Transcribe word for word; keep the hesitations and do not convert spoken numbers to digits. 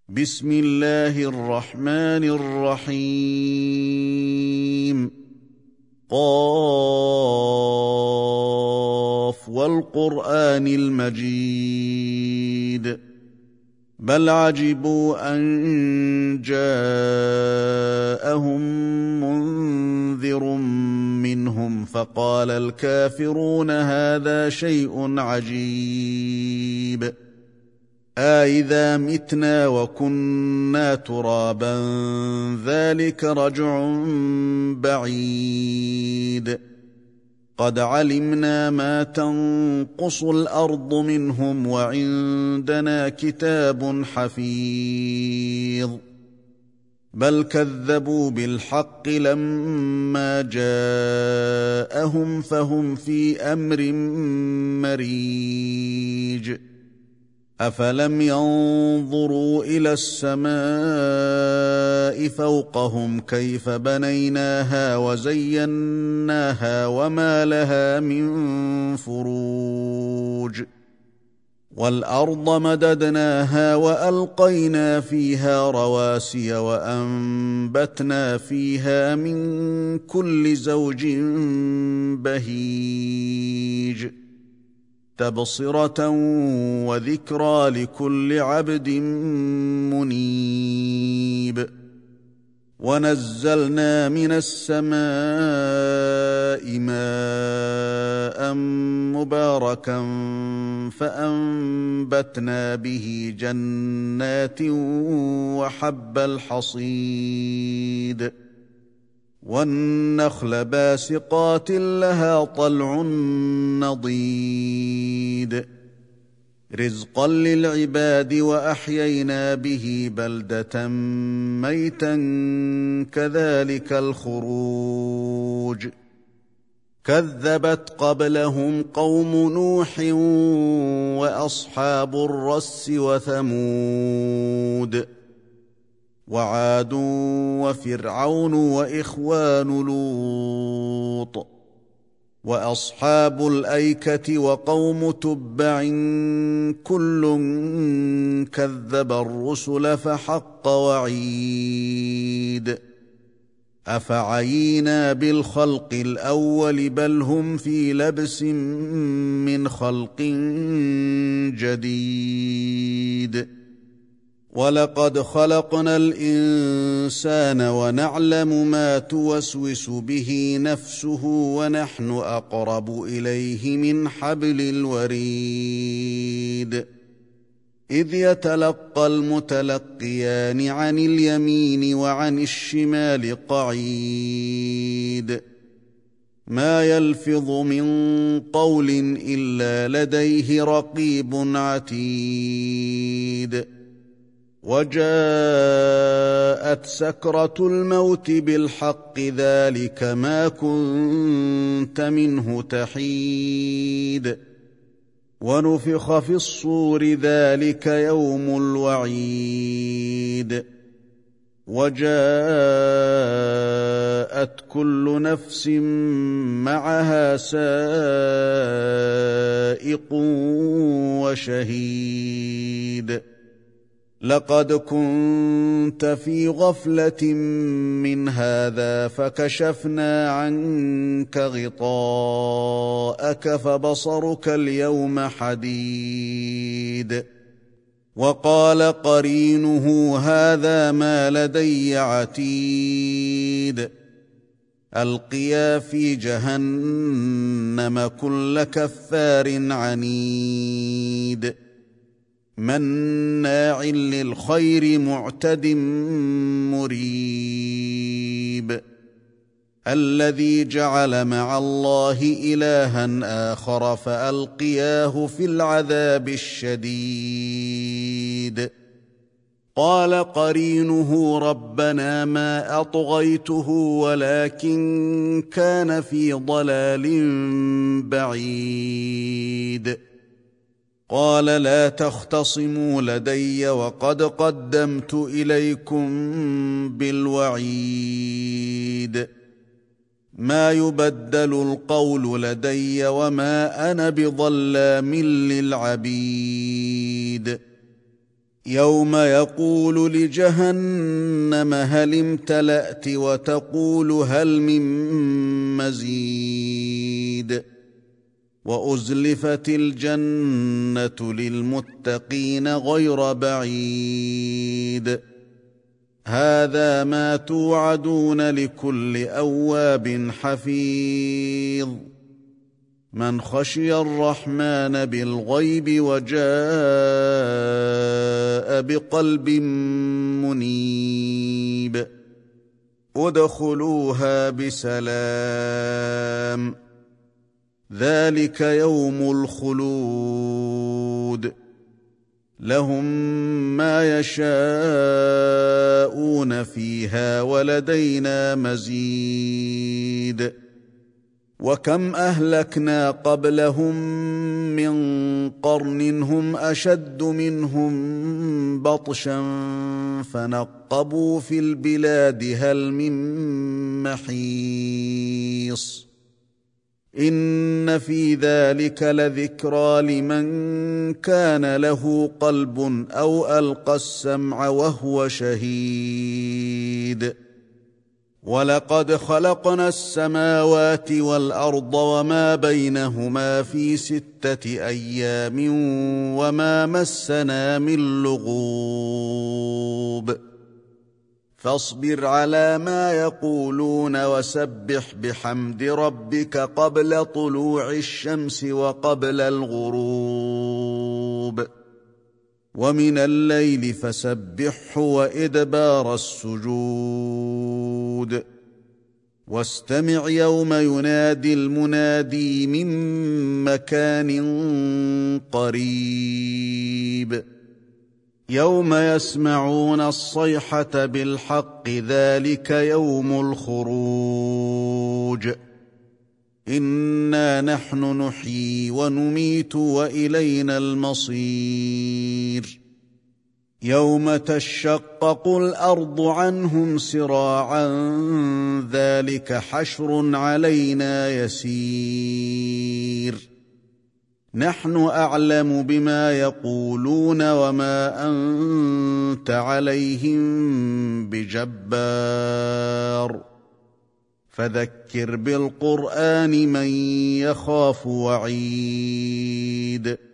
بسم الله الرحمن الرحيم. قاف والقرآن المجيد بل عجبوا أن جاءهم منذر منهم فقال الكافرون هذا شيء عجيب أإذا متنا وكنا ترابا ذلك رجع بعيد قد علمنا ما تنقص الأرض منهم وعندنا كتاب حفيظ بل كذبوا بالحق لما جاءهم فهم في أمر مريج أفلم ينظروا إلى السماء فوقهم كيف بنيناها وزيناها وما لها من فروج والأرض مددناها وألقينا فيها رواسي وأنبتنا فيها من كل زوج بهيج تبصرة وذكرى لكل عبد منيب ونزلنا من السماء ماء مباركا فأنبتنا به جنات وحب الحصيد والنخل باسقات لها طلع نضيد رزقا للعباد وأحيينا به بلدة ميتا كذلك الخروج كذبت قبلهم قوم نوح وأصحاب الرس وثمود وعاد وفرعون وإخوان لوط وأصحاب الأيكة وقوم تبع كل كذب الرسل فحق وعيد أفعينا بالخلق الأول بل هم في لبس من خلق جديد ولقد خلقنا الإنسان ونعلم ما توسوس به نفسه ونحن أقرب إليه من حبل الوريد إذ يتلقى المتلقيان عن اليمين وعن الشمال قعيد ما يلفظ من قول إلا لديه رقيب عتيد وجاءت سكرة الموت بالحق ذلك ما كنت منه تحيد ونفخ في الصور ذلك يوم الوعيد وجاءت كل نفس معها سائق وشهيد لقد كنت في غفلة من هذا فكشفنا عنك غطاءك فبصرك اليوم حديد وقال قرينه هذا ما لدي عتيد ألقيا في جهنم كل كفار عنيد مناع للخير معتد مريب الذي جعل مع الله إلها آخر فألقياه في العذاب الشديد قال قرينه ربنا ما أطغيته ولكن كان في ضلال بعيد قال لا تختصموا لدي وقد قدمت إليكم بالوعيد ما يبدل القول لدي وما أنا بظلام للعبيد يوم يقول لجهنم هل امتلأت وتقول هل من مزيد وأزلفت الجنة للمتقين غير بعيد هذا ما توعدون لكل أواب حفيظ من خشي الرحمن بالغيب وجاء بقلب منيب ادخلوها بسلام ذلك يوم الخلود لهم ما يشاءون فيها ولدينا مزيد وكم أهلكنا قبلهم من قرن هم أشد منهم بطشا فنقبوا في البلاد هل من محيص إن في ذلك لذكرى لمن كان له قلب أو ألقى السمع وهو شهيد ولقد خلقنا السماوات والأرض وما بينهما في ستة أيام وما مسنا من لغوب فاصبر على ما يقولون وسبح بحمد ربك قبل طلوع الشمس وقبل الغروب ومن الليل فسبحه وإدبار السجود واستمع يوم ينادي المنادي من مكان قريب يوم يسمعون الصيحة بالحق ذلك يوم الخروج إنا نحن نحيي ونميت وإلينا المصير يوم تشقق الأرض عنهم سراعا ذلك حشر علينا يسير نحن أعلم بما يقولون وما أنت عليهم بجبار فذكر بالقرآن من يخاف وعيد